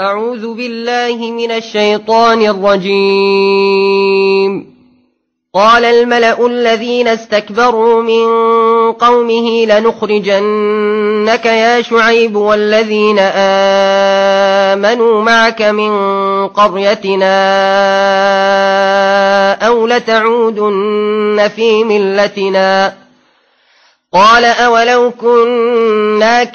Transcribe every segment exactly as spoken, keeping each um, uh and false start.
أعوذ بالله من الشيطان الرجيم. قال الملأ الذين استكبروا من قومه لنخرجنك يا شعيب والذين آمنوا معك من قريتنا أو لتعودن في ملتنا. قال أولو كنا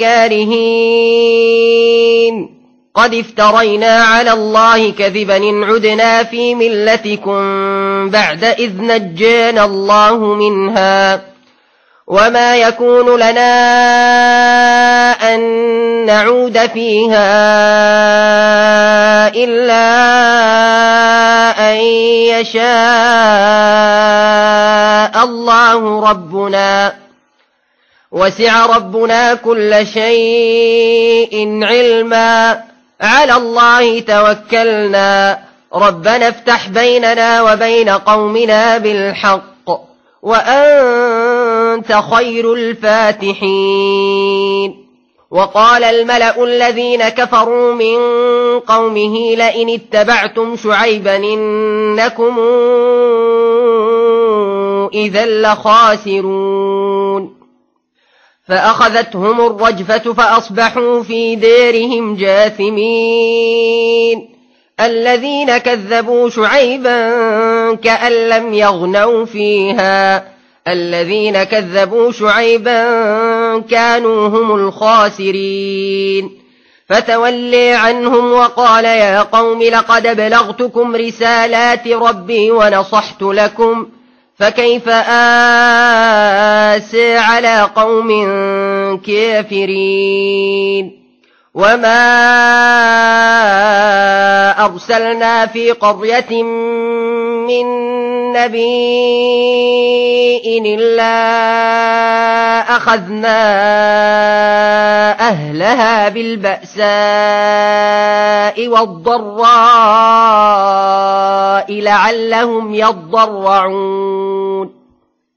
كارهين قد افترينا على الله كذبا إن عدنا في ملتكم بعد إذ نجانا الله منها وما يكون لنا أن نعود فيها إلا أن يشاء الله ربنا وسع ربنا كل شيء علما على الله توكلنا ربنا افتح بيننا وبين قومنا بالحق وأنت خير الفاتحين. وقال الملأ الذين كفروا من قومه لئن اتبعتم شعيبا إنكم إذا لخاسرون. فأخذتهم الرجفة فأصبحوا في ديرهم جاثمين. الذين كذبوا شعيبا كأن لم يغنوا فيها الذين كذبوا شعيبا كانوا هم الخاسرين. فتولي عنهم وقال يا قوم لقد بلغتكم رسالات ربي ونصحت لكم فكيف آسى على قوم كافرين. وما أرسلنا في قرية من نبي إلا أخذنا أهلها بالبأساء والضراء لعلهم يضرعون.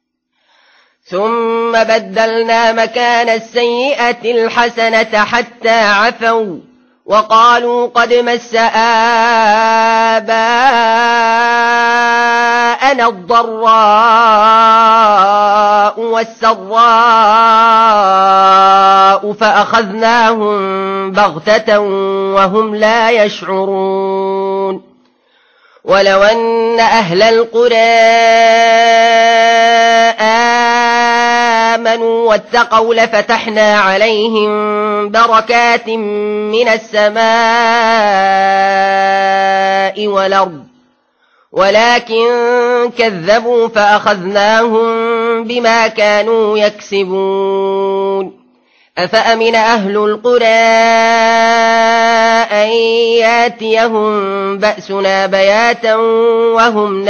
ثم بدلنا مكان السيئة الحسنة حتى عفوا وقالوا قد مس آباءنا الضراء والسراء فأخذناهم بغتة وهم لا يشعرون. ولو أن أهل القرى آمنوا واتقوا لفتحنا عليهم بركات من السماء والأرض ولكن كذبوا فأخذناهم بما كانوا يكسبون. أفأمن أهل القرى أن ياتيهم بأسنا بياتا وهم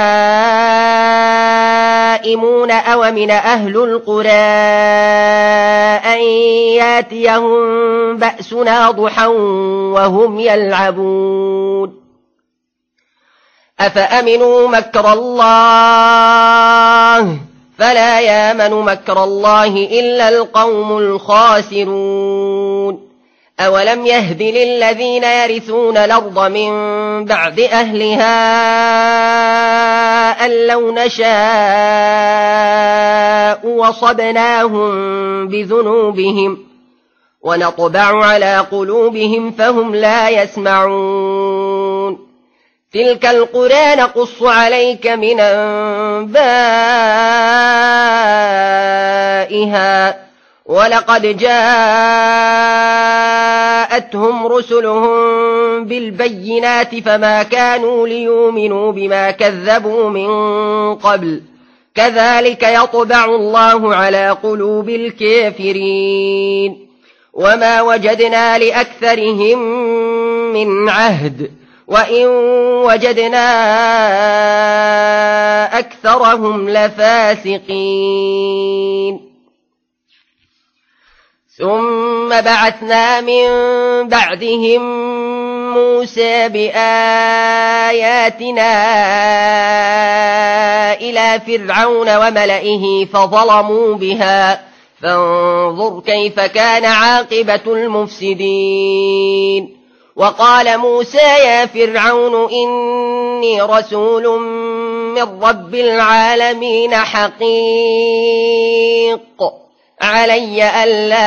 نائمون أومن أهل القرى أن ياتيهم بأسنا ضحى وهم يلعبون. أفأمنوا مكر الله فلا يامن مكر الله إلا القوم الخاسرون. أولم يهد للذين يرثون الأرض من بعد أهلها أن لو نشاء وصبناهم بذنوبهم ونطبع على قلوبهم فهم لا يسمعون. تلك القرى نقص عليك من أنبائها ولقد جاءتهم رسلهم بالبينات فما كانوا ليؤمنوا بما كذبوا من قبل كذلك يطبع الله على قلوب الكافرين. وما وجدنا لأكثرهم من عهد وإن وجدنا أكثرهم لفاسقين. ثم بعثنا من بعدهم موسى بآياتنا إلى فرعون وملئه فظلموا بها فانظر كيف كان عاقبة المفسدين. وقال موسى يا فرعون إني رسول من رب العالمين حقيق علي ألا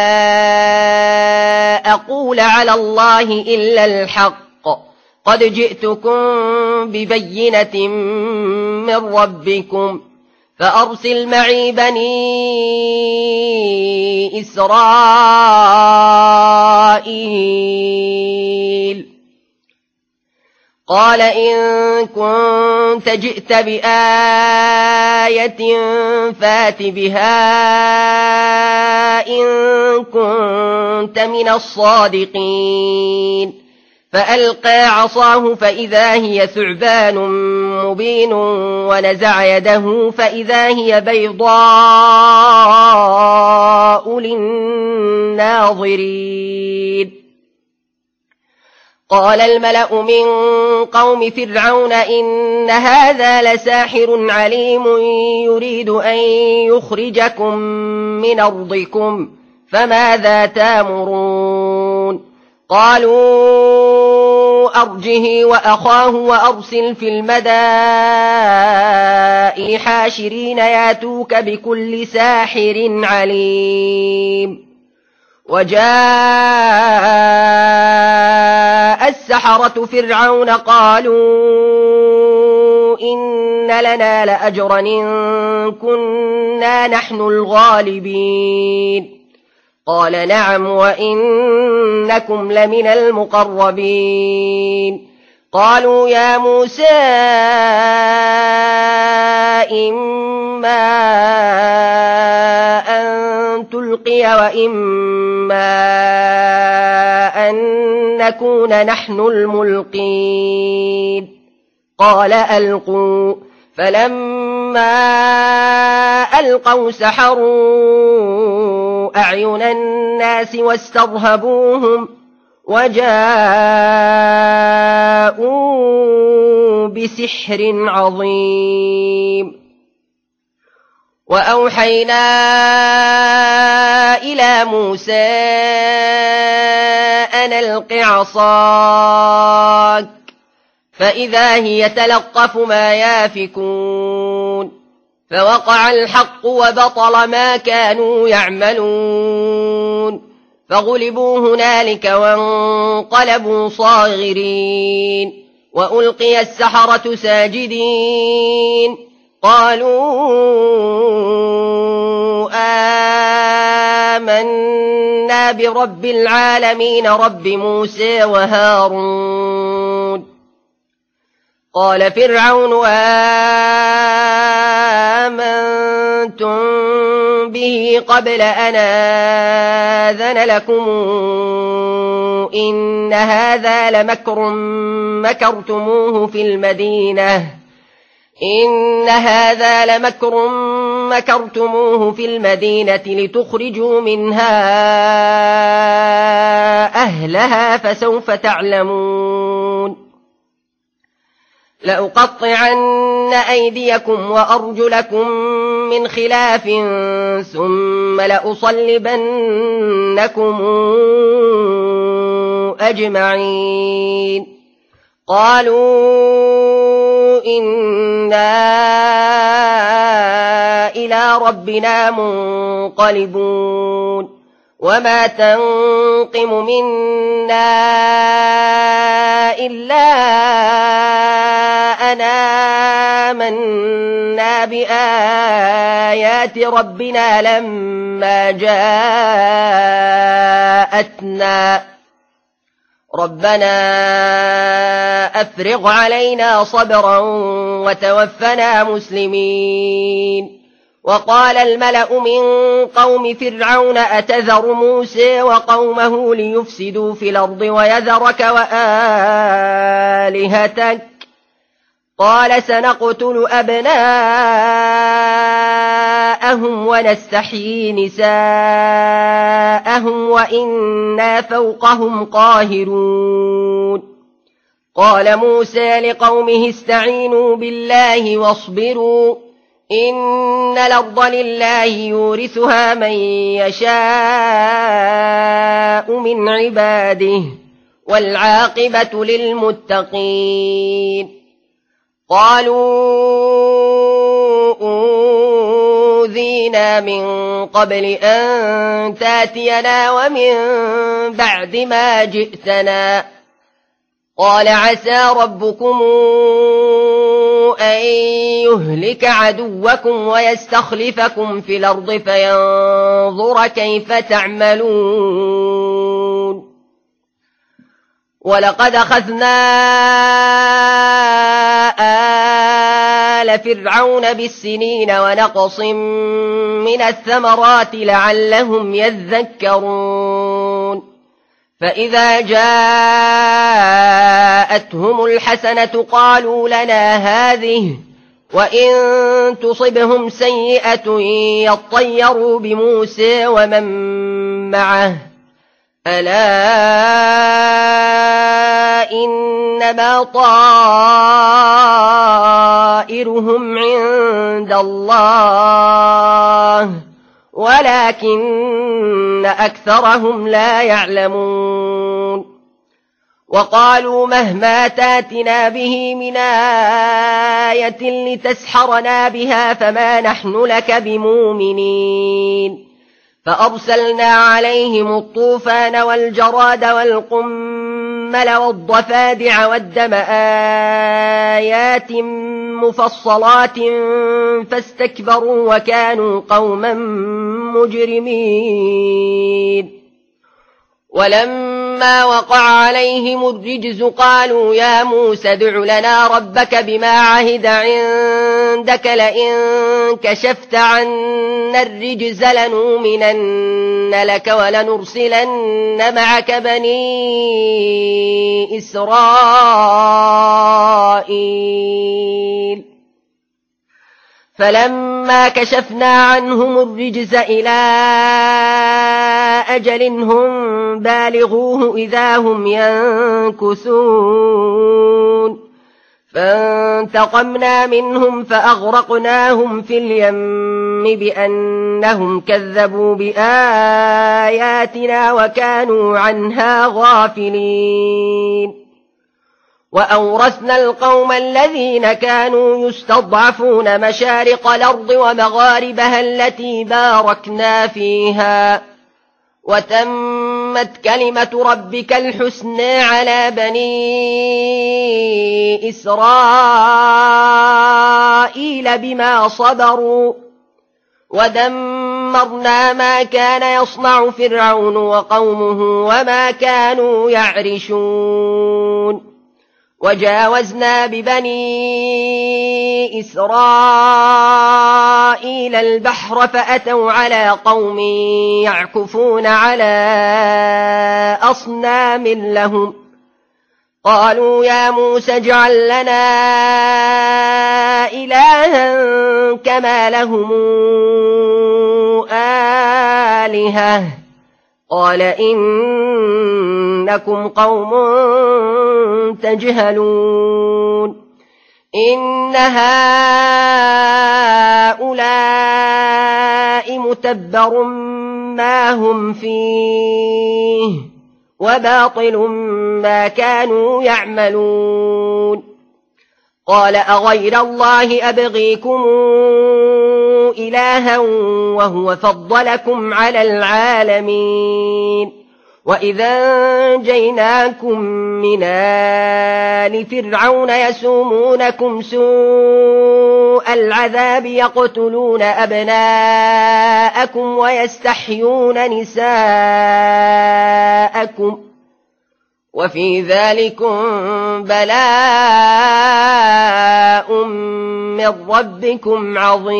أقول على الله إلا الحق قد جئتكم ببينة من ربكم فأرسل معي بني إسرائيل قال إن كنت جئت بآية فات بها إن كنت من الصادقين فألقى عصاه فإذا هي ثعبان مبين ونزع يده فإذا هي بيضاء للناظرين قال الملأ من قوم فرعون إن هذا لساحر عليم يريد أن يخرجكم من أرضكم فماذا تامرون قالوا أرجه وأخاه وأرسل في المدائن حاشرين ياتوك بكل ساحر عليم وجاء السحرة فرعون قالوا إن لنا لأجرا إن كنا نحن الغالبين قال نعم وإنكم لمن المقربين قالوا يا موسى إما أن تلقي وإما أن نكون نحن الملقين قال ألقوا فلما ألقوا سحروا أعين الناس واسترهبوهم وجاءوا بسحر عظيم وأوحينا إلى موسى أن ألق عصاك فإذا هي تلقف ما يافكون فوقع الحق وبطل ما كانوا يعملون فغلبوا هنالك وانقلبوا صاغرين وألقي السحرة ساجدين قالوا آمنا برب العالمين رب موسى وهارون قال فرعون آمنتم به قبل أن آذن لكم إن هذا لمكر مكرتموه في المدينة إن هذا لمكر مكرتموه في المدينة لتخرجوا منها أهلها فسوف تعلمون لأقطعن أيديكم وأرجلكم من خلاف ثم لأصلبنكم أجمعين قالوا إنا إلى ربنا منقلبون وما تنقم منا إلا أن آمنا بآيات ربنا لما جاءتنا ربنا أفرغ علينا صبرا وتوفنا مسلمين وقال الملأ من قوم فرعون أتذر موسى وقومه ليفسدوا في الأرض ويذرك وآلهتك قال سنقتل أبناءهم ونستحيي نساءهم وإنا فوقهم قاهرون قال موسى لقومه استعينوا بالله واصبروا إن الأرض لله يورثها من يشاء من عباده والعاقبة للمتقين. قالوا أوذينا من قبل أن تاتينا ومن بعد ما جئتنا. قال عسى ربكم أن يهلك عدوكم ويستخلفكم في الأرض فينظر كيف تعملون. ولقد أخذنا آل فرعون بالسنين ونقص من الثمرات لعلهم يذكرون. فإذا جاءتهم الحسنة قالوا لنا هذه، وإن تصبهم سيئة يطيروا بموسى ومن معه، ألا إنما طائرهم عند الله ولكن أكثرهم لا يعلمون. وقالوا مهما تاتنا به من آية لتسحرنا بها فما نحن لك بمؤمنين. فأرسلنا عليهم الطوفان والجراد والقمل والضفادع والدم آيات مفصلات فاستكبروا وكانوا قوما مجرمين. ولما وقع عليهم الرجز قالوا يا موسى ادع لنا ربك بما عهد عندك لئن كشفت عنا الرجز لنؤمنن لك ولنرسلن معك بني إسرائيل. فلما كشفنا عنهم الرجز إلى أجل هم بالغوه إذا هم ينكثون. فانتقمنا منهم فأغرقناهم في اليم بأنهم كذبوا بآياتنا وكانوا عنها غافلين. وأورثنا القوم الذين كانوا يستضعفون مشارق الأرض ومغاربها التي باركنا فيها، وتمت كلمة ربك الحسنى على بني إسرائيل بما صبروا، ودمرنا ما كان يصنع فرعون وقومه وما كانوا يعرشون. وجاوزنا ببني إسرائيل البحر فأتوا على قوم يعكفون على أصنام لهم. قالوا يا موسى اجعل لنا إلها كما لهم آلهة. قال إنكم قوم تجهلون. إن هؤلاء متبر ما هم فيه وباطل ما كانوا يعملون. قال أغير الله أبغيكم إلها وهو فضلكم على العالمين. وإذا أنجيناكم من آل فرعون يسومونكم سوء العذاب يقتلون أبناءكم ويستحيون نساءكم وفي ذلكم بلاء من ربكم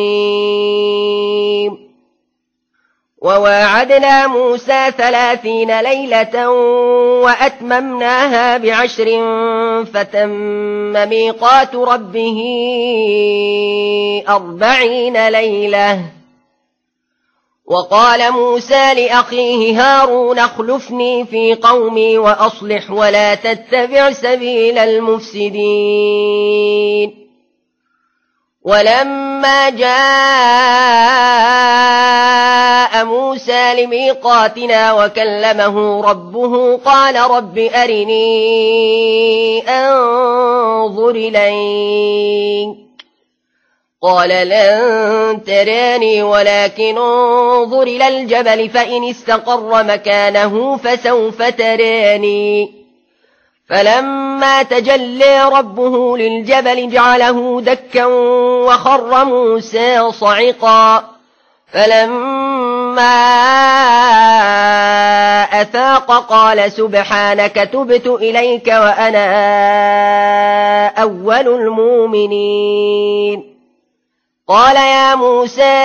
عظيم. وواعدنا موسى ثلاثين ليلة وأتممناها بعشر فتم ميقات ربه أربعين ليلة. وقال موسى لأخيه هارون اخلفني في قومي وأصلح ولا تتبع سبيل المفسدين. ولما ولما جاء موسى لميقاتنا وكلمه ربه قال رب أرني أنظر إليك قال لن تراني ولكن انظر إلى الجبل فإن استقر مكانه فسوف تراني فلما تجلى ربه للجبل جعله دكا وخر موسى صعقا فلما أفاق قال سبحانك تبت إليك وأنا أول المؤمنين قال يا موسى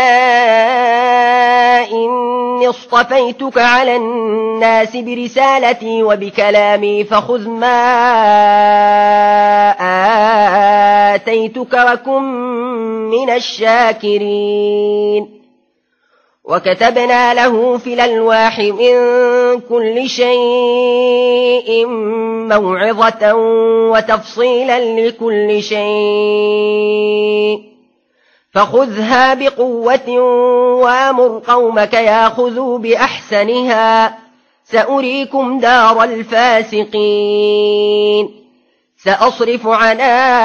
إني اصطفيتك على الناس برسالتي وبكلامي فخذ ما آتيتك وكن من الشاكرين وكتبنا له في الألواح من كل شيء موعظة وتفصيلا لكل شيء فخذها بقوة وامر قومك ياخذوا بأحسنها سأريكم دار الفاسقين سأصرف عن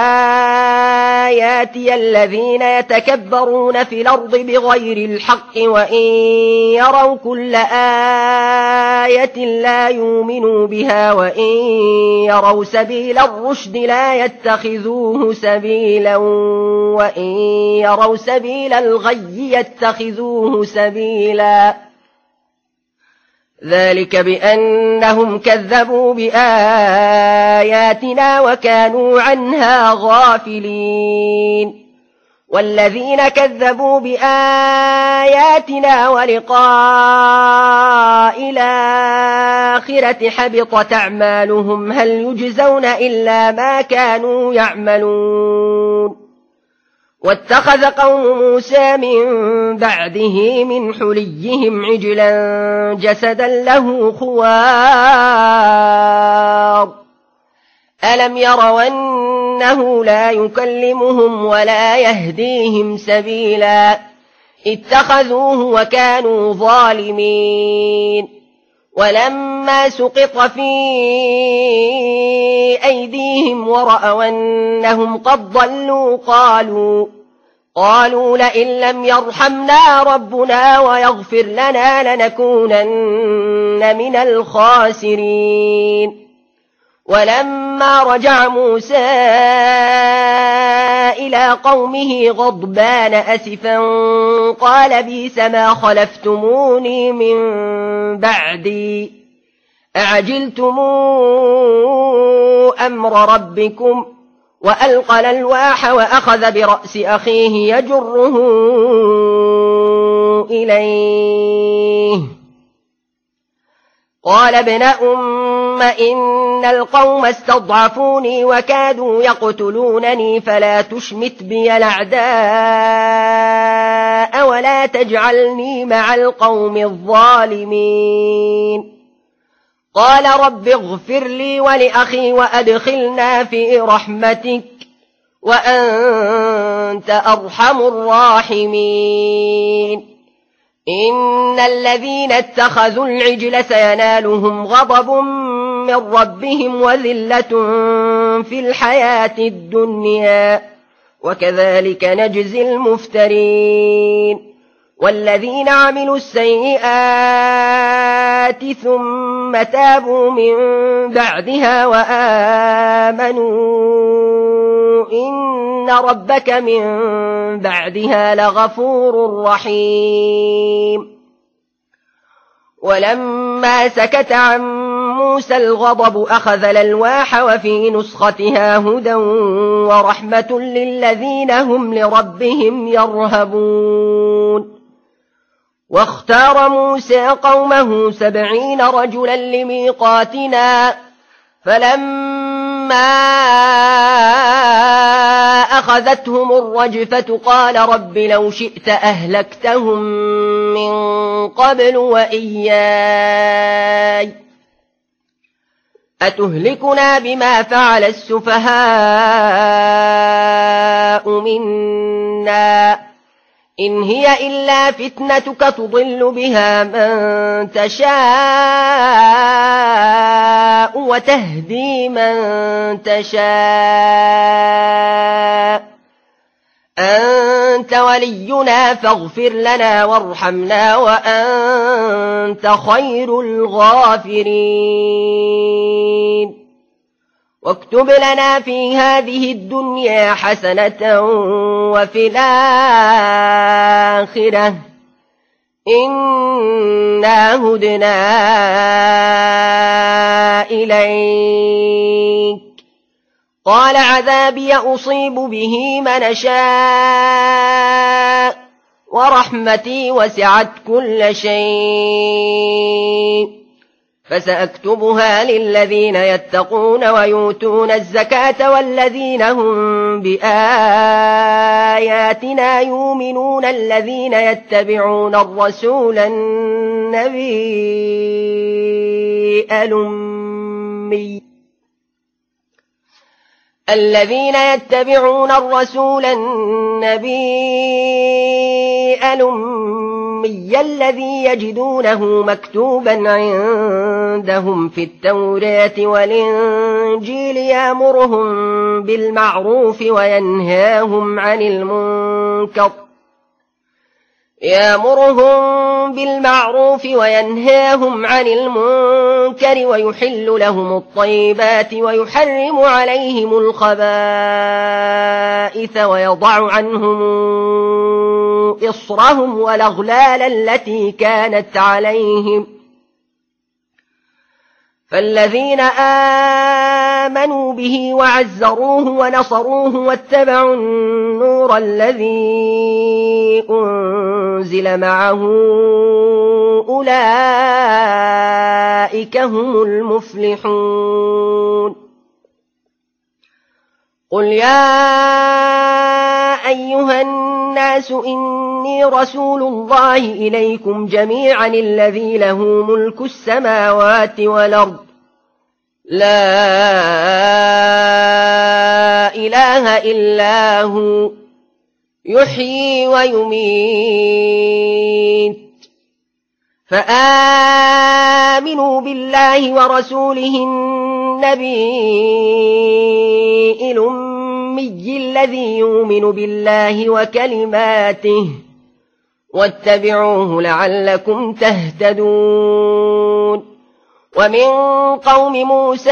آياتي الذين يتكبرون في الأرض بغير الحق وإن يروا كل آية لا يؤمنوا بها وإن يروا سبيل الرشد لا يتخذوه سبيلا وإن يروا سبيل الغي يتخذوه سبيلا ذلك بأنهم كذبوا بآياتنا وكانوا عنها غافلين والذين كذبوا بآياتنا ولقاء الآخرة حبطت أعمالهم هل يجزون إلا ما كانوا يعملون واتخذ قوم موسى من بعده من حليهم عجلا جسدا له خوار ألم يروا أنه لا يكلمهم ولا يهديهم سبيلا اتخذوه وكانوا ظالمين ولما سقط في أيديهم ورأوا أنهم قد ضلوا قالوا قالوا لئن لم يرحمنا ربنا ويغفر لنا لنكونن من الخاسرين ولما رجع موسى إلى قومه غضبان أسفا قال بئس ما خلفتموني من بعدي أعجلتم أمر ربكم وألقى الألواح وأخذ برأس أخيه يجره إليه قال ابن أم إن القوم استضعفوني وكادوا يقتلونني فلا تشمت بي الأعداء ولا تجعلني مع القوم الظالمين قال رب اغفر لي ولأخي وأدخلنا في رحمتك وأنت أرحم الراحمين إن الذين اتخذوا العجل سينالهم غضب من ربهم وذلة في الحياة الدنيا وكذلك نجزي المفترين والذين عملوا السيئات ثم تابوا من بعدها وآمنوا إن ربك من بعدها لغفور رحيم ولما سكت عن موسى الغضب أخذ الألواح وفي نسختها هدى ورحمة للذين هم لربهم يرهبون واختار موسى قومه سبعين رجلا لميقاتنا فلما أخذتهم الرجفة قال رب لو شئت أهلكتهم من قبل وإياي أتهلكنا بما فعل السفهاء منا إن هي إلا فتنتك تضل بها من تشاء وتهدي من تشاء أنت ولينا فاغفر لنا وارحمنا وأنت خير الغافرين واكتب لنا في هذه الدنيا حسنة وفي الآخرة إنا هدنا إليك قال عذابي أصيب به من شاء ورحمتي وسعت كل شيء فسأكتبها للذين يتقون ويؤتون الزكاة والذين هم بآياتنا يؤمنون الذين يتبعون الرسول النبي الأمي الذين يتبعون الرسول النبي الأمي الذي يجدونه مكتوبا عندهم في التوراة والإنجيل يأمرهم بالمعروف وينهاهم عن المنكر يأمرهم بالمعروف وينهاهم عن المنكر ويحل لهم الطيبات ويحرم عليهم الخبائث ويضع عنهم إصرهم والأغلال التي كانت عليهم فالذين آمنوا به وعزروه ونصروه واتبعوا النور الذي أنزل معه أولئك هم المفلحون قل يا أيها الناس إني رسول الله إليكم جميعا الذي له ملك السماوات والأرض لا إله إلا هو يحيي ويميت فآمنوا بالله ورسوله النبي الأمي الذي يؤمن بالله وكلماته واتبعوه لعلكم تهتدون ومن قوم موسى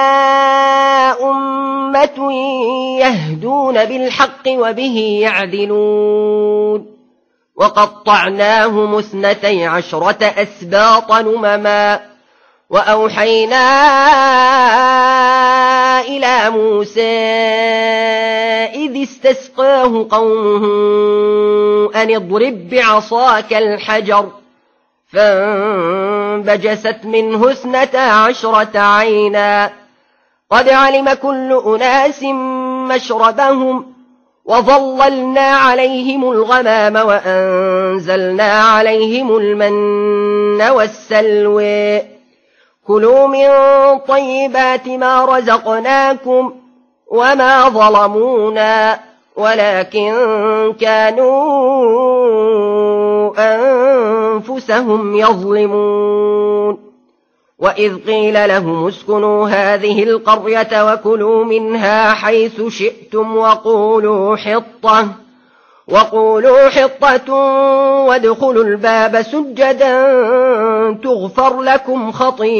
أمة يهدون بالحق وبه يعدلون وقطعناهم اثنتي عشرة أسباط نمما وأوحينا إلى موسى إذ استسقاه قومه أن اضرب بعصاك الحجر فانبجست منه اثنتا عشرة عينا قد علم كل أناس مشربهم وظللنا عليهم الغمام وأنزلنا عليهم المن والسلوى كلوا من طيبات ما رزقناكم وما ظلمونا ولكن كانوا أنفسهم يظلمون وإذ قيل لهم اسكنوا هذه القرية وكلوا منها حيث شئتم وقولوا حطة وقولوا حطة وادخلوا الباب سجدا تغفر لكم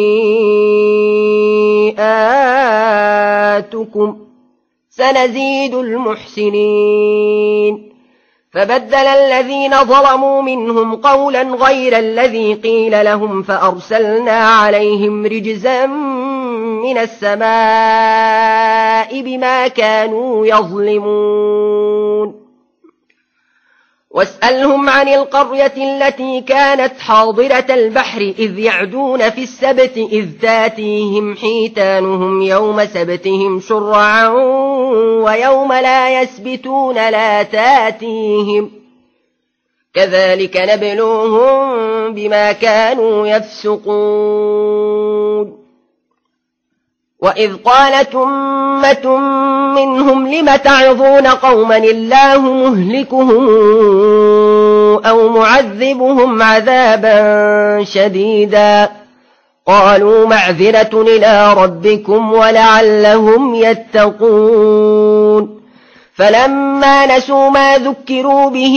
خطيئاتكم سنزيد المحسنين فبدل الذين ظلموا منهم قولا غير الذي قيل لهم فأرسلنا عليهم رجزا من السماء بما كانوا يظلمون واسألهم عن القرية التي كانت حاضرة البحر إذ يعدون في السبت إذ تاتيهم حيتانهم يوم سبتهم شرعا ويوم لا يسبتون لا تاتيهم كذلك نبلوهم بما كانوا يفسقون وإذ قالت أمة منهم لم تعظون قوما الله مهلكهم أو معذبهم عذابا شديدا قالوا معذرة إلى ربكم ولعلهم يتقون فلما نسوا ما ذكروا به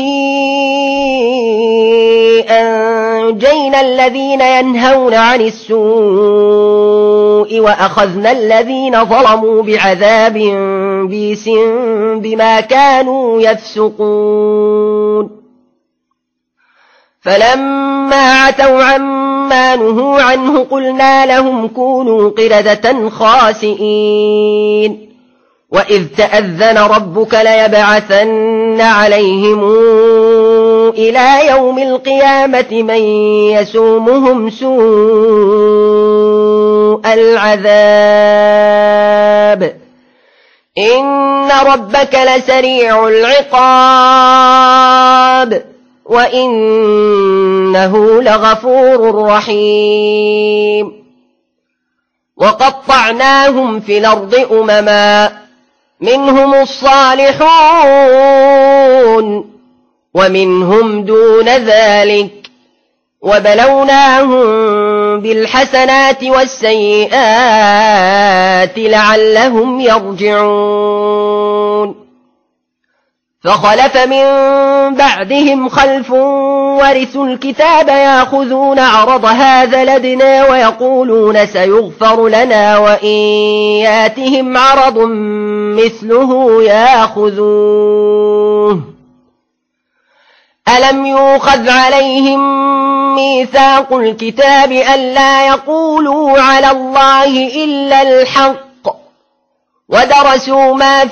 أنجينا الذين ينهون عن السوء وأخذنا الذين ظلموا بعذاب بئس بما كانوا يفسقون فلما عتوا عما نهوا عنه قلنا لهم كونوا قردة خاسئين وإذ تأذن ربك ليبعثن عليهم إلى يوم القيامة من يسومهم سوء العذاب إن ربك لسريع العقاب وإنه لغفور رحيم وقطعناهم في الأرض أمما منهم الصالحون ومنهم دون ذلك وبلوناهم بالحسنات والسيئات لعلهم يرجعون فخلف من بعدهم خلف ورثوا الكتاب يأخذون عرض هذا لدنا ويقولون سيغفر لنا وإن ياتهم عرض مثله يأخذوه ألم يؤخذ عليهم ميثاق الكتاب ألا يقولوا على الله إلا الحق ودرسوا ما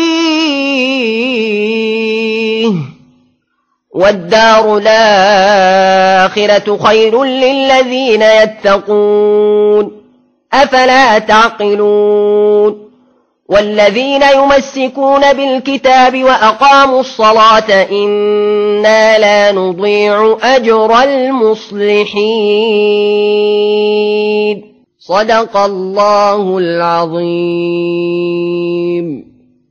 فيه والدار الآخرة خير للذين يتقون أفلا تعقلون والذين يمسكون بالكتاب وأقاموا الصلاة إنا لا نضيع أجر المصلحين صدق الله العظيم.